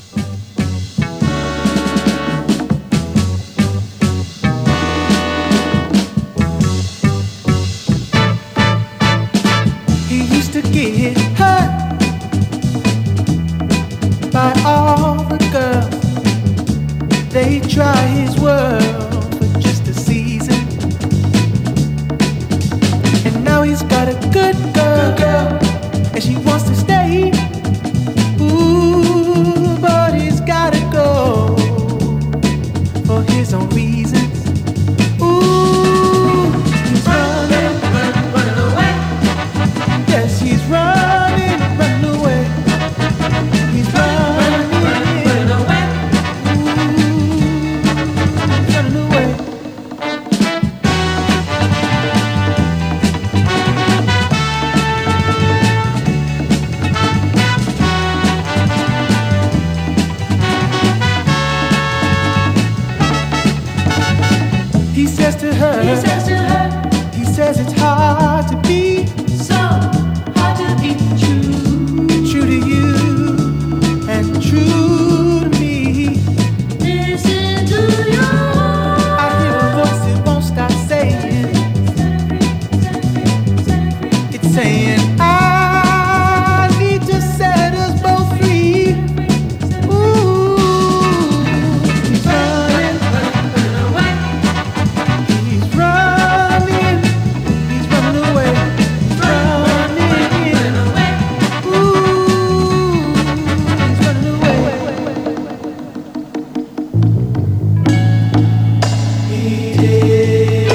He used to get hurt by all the girls. They try his world for just a season. And now he's got a good girl, and she wants to stay. Ooh, but he's gotta go for his own reasons. Ooh, he's running, running, running away. Yes, he's running, running away. He's running, running, running away. Ooh, he's running away. He says to her, he says to her, he says it's hard to be so hard to be true, true to you and true to me. Listen to you. I hear a voice that won't stop saying, it's saying I need to set us both free. Ooh, he's running, running away. He's running, he's running away. He's running away. Ooh, he's running away. He did,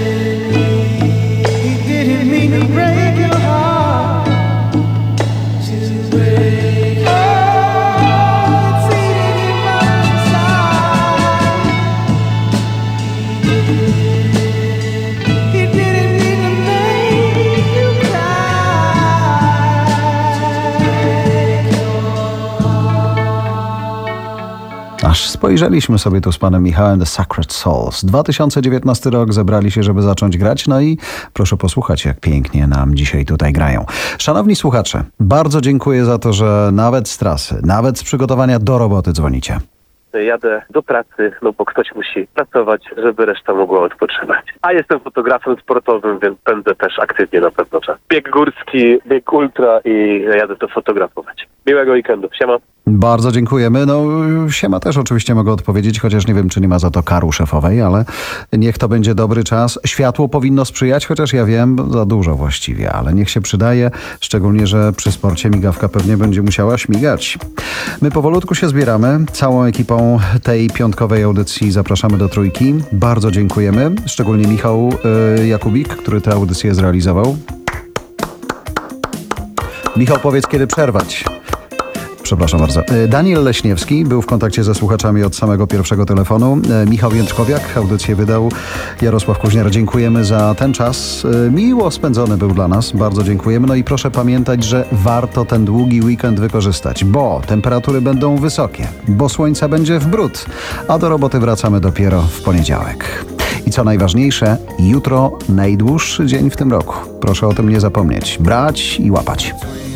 he didn't mean to break your heart. To break. Oh, it's eating him up inside. He didn't mean to make you Aż spojrzeliśmy sobie tu z panem Michałem The Sacred Souls. dwa tysiące dziewiętnasty rok, zebrali się, żeby zacząć grać, no i proszę posłuchać, jak pięknie nam dzisiaj tutaj grają. Szanowni słuchacze, bardzo dziękuję za to, że nawet z trasy, nawet z przygotowania do roboty dzwonicie. Jadę do pracy, no bo ktoś musi pracować, żeby reszta mogła odpoczywać. A jestem fotografem sportowym, więc pędzę też aktywnie na pewno czas. Bieg górski, bieg ultra i jadę to fotografować. Miłego weekendu. Siema. Bardzo dziękujemy. No, siema też oczywiście mogę odpowiedzieć, chociaż nie wiem, czy nie ma za to karu szefowej, ale niech to będzie dobry czas. Światło powinno sprzyjać, chociaż ja wiem, za dużo właściwie, ale niech się przydaje, szczególnie, że przy sporcie migawka pewnie będzie musiała śmigać. My powolutku się zbieramy. Całą ekipą tej piątkowej audycji zapraszamy do Trójki. Bardzo dziękujemy, szczególnie Michał y, Jakubik, który tę audycję zrealizował. Michał, powiedz, kiedy przerwać. Przepraszam bardzo. Daniel Leśniewski był w kontakcie ze słuchaczami od samego pierwszego telefonu. Michał Jędrzkowiak audycję wydał. Jarosław Kuźniar, dziękujemy za ten czas. Miło spędzony był dla nas. Bardzo dziękujemy. No i proszę pamiętać, że warto ten długi weekend wykorzystać, bo temperatury będą wysokie, bo słońca będzie w bród, a do roboty wracamy dopiero w poniedziałek. I co najważniejsze, jutro najdłuższy dzień w tym roku. Proszę o tym nie zapomnieć. Brać i łapać.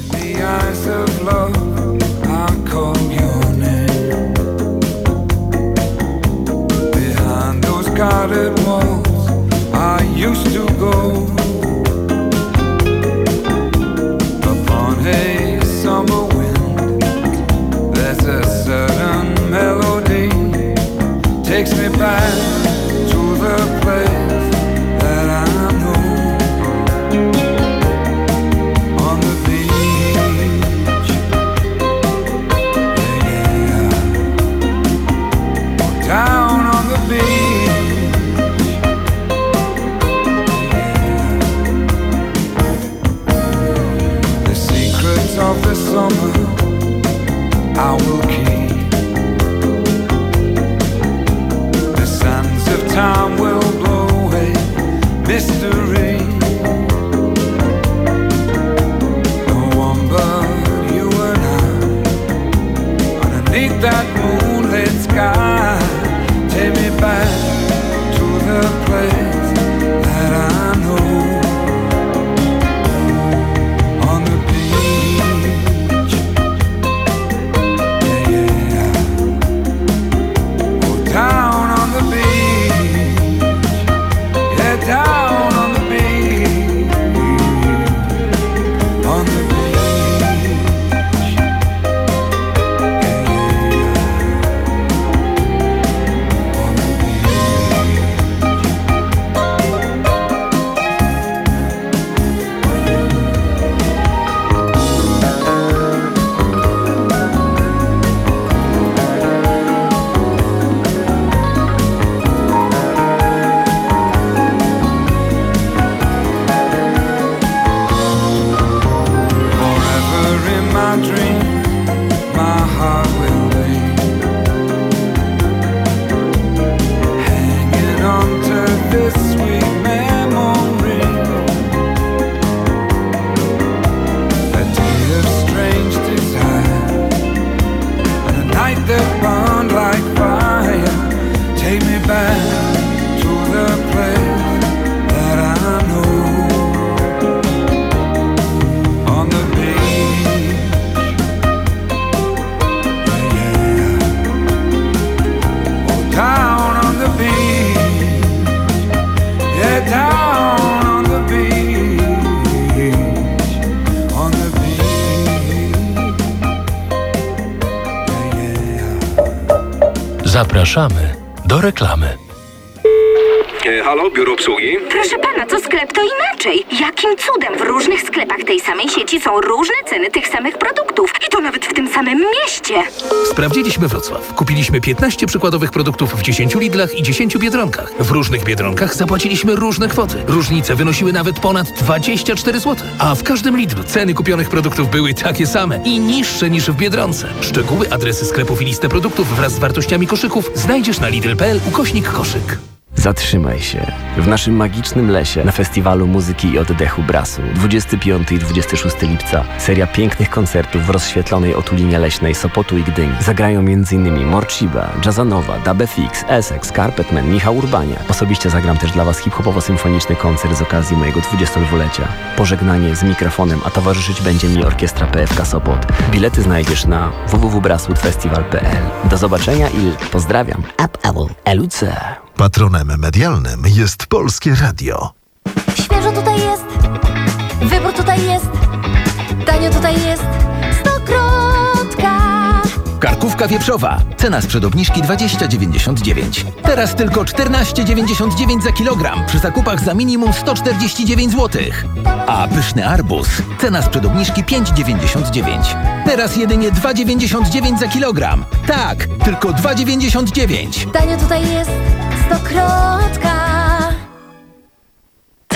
Takes me back to the place that I know, on the beach, yeah, yeah. Down on the beach, yeah. The secrets of the summer I will keep. Time will blow away mystery. No one but you and I, underneath that moonlit sky. Take me back to the place that I know, on the beach, yeah, yeah, yeah. Oh, down on the beach, down on the beach, on the beach, yeah, on the Zapraszamy do reklamy. E, halo, biuro obsługi? Proszę pana, to sklep to inaczej. Jakim cudem w różnych sklepach tej samej sieci są różne ceny tych samych produktów? I to nawet w tym samym mieście. Sprawdziliśmy Wrocław. Kupiliśmy piętnaście przykładowych produktów w dziesięciu Lidlach i dziesięciu Biedronkach. W różnych Biedronkach zapłaciliśmy różne kwoty. Różnice wynosiły nawet ponad dwadzieścia cztery złote. A w każdym Lidlu ceny kupionych produktów były takie same i niższe niż w Biedronce. Szczegóły, adresy sklepów i listę produktów wraz z wartościami koszyków znajdziesz na lidl kropka p l ukośnik koszyk. Zatrzymaj się. W naszym magicznym lesie na Festiwalu Muzyki i Oddechu Brasu dwudziestego piątego i dwudziestego szóstego lipca seria pięknych koncertów w rozświetlonej otulinie leśnej Sopotu i Gdyni. Zagrają m.in. Morciba, Jazzanowa, Dub F X, Essex, Carpetman, Michał Urbaniak. Osobiście zagram też dla Was hip-hopowo-symfoniczny koncert z okazji mojego dwudziestodwulecia. Pożegnanie z mikrofonem, a towarzyszyć będzie mi orkiestra P F K Sopot. Bilety znajdziesz na w w w kropka braswoodfestival kropka p l. Do zobaczenia i pozdrawiam. Up, up, L U C. Patronem medialnym jest Polskie Radio. Świeżo tutaj jest, wybór tutaj jest, tanio tutaj jest, Stokrotka. Karkówka wieprzowa. Cena sprzed obniżki dwadzieścia dziewięćdziesiąt dziewięć. Teraz tylko czternaście dziewięćdziesiąt dziewięć za kilogram przy zakupach za minimum sto czterdzieści dziewięć złotych. A pyszny arbuz. Cena sprzed obniżki pięć dziewięćdziesiąt dziewięć. Teraz jedynie dwa dziewięćdziesiąt dziewięć za kilogram. Tak, tylko dwa dziewięćdziesiąt dziewięć. Tanio tutaj jest, Stokrotka.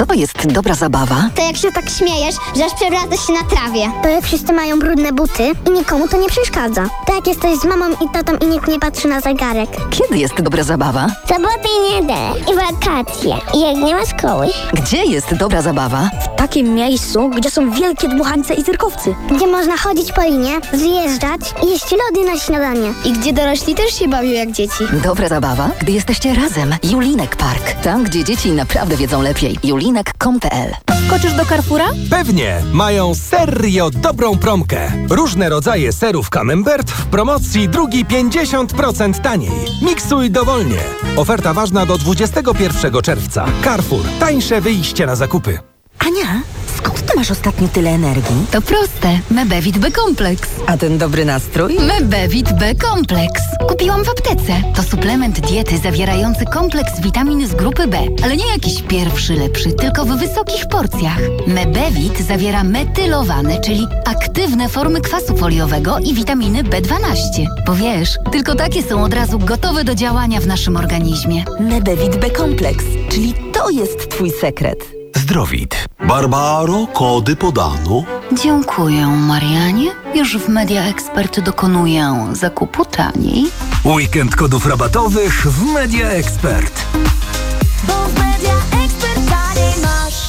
Co to jest dobra zabawa? To jak się tak śmiejesz, że aż przewracasz się na trawie. To jak wszyscy mają brudne buty i nikomu to nie przeszkadza. To jak jesteś z mamą i tatą i nikt nie patrzy na zegarek. Kiedy jest dobra zabawa? Soboty i niedzielę i wakacje. I jak nie ma szkoły. Gdzie jest dobra zabawa? W takim miejscu, gdzie są wielkie dmuchańce i cyrkowcy. Gdzie można chodzić po linie, zjeżdżać i jeść lody na śniadanie. I gdzie dorośli też się bawią jak dzieci. Dobra zabawa, gdy jesteście razem. Julinek Park. Tam, gdzie dzieci naprawdę wiedzą lepiej. julinek kropka com kropka p l. Skoczysz do Carrefoura? Pewnie! Mają serio dobrą promkę. Różne rodzaje serów Camembert w promocji drugi pięćdziesiąt procent taniej. Miksuj dowolnie. Oferta ważna do dwudziestego pierwszego czerwca. Carrefour. Tańsze wyjście na zakupy. Ania, skąd ty masz ostatnio tyle energii? To proste. Mebevit B-Kompleks. A ten dobry nastrój? Mebevit B-Kompleks. Kupiłam w aptece. To suplement diety zawierający kompleks witamin z grupy B. Ale nie jakiś pierwszy lepszy, tylko w wysokich porcjach. Mebevit zawiera metylowane, czyli aktywne formy kwasu foliowego i witaminy B dwanaście. Bo wiesz, tylko takie są od razu gotowe do działania w naszym organizmie. Mebevit B-Kompleks, czyli to jest twój sekret. Zdrowit. Barbaro, kody podano. Dziękuję, Marianie. Już w Media Expert dokonuję zakupu taniej. Weekend kodów rabatowych w Media Expert.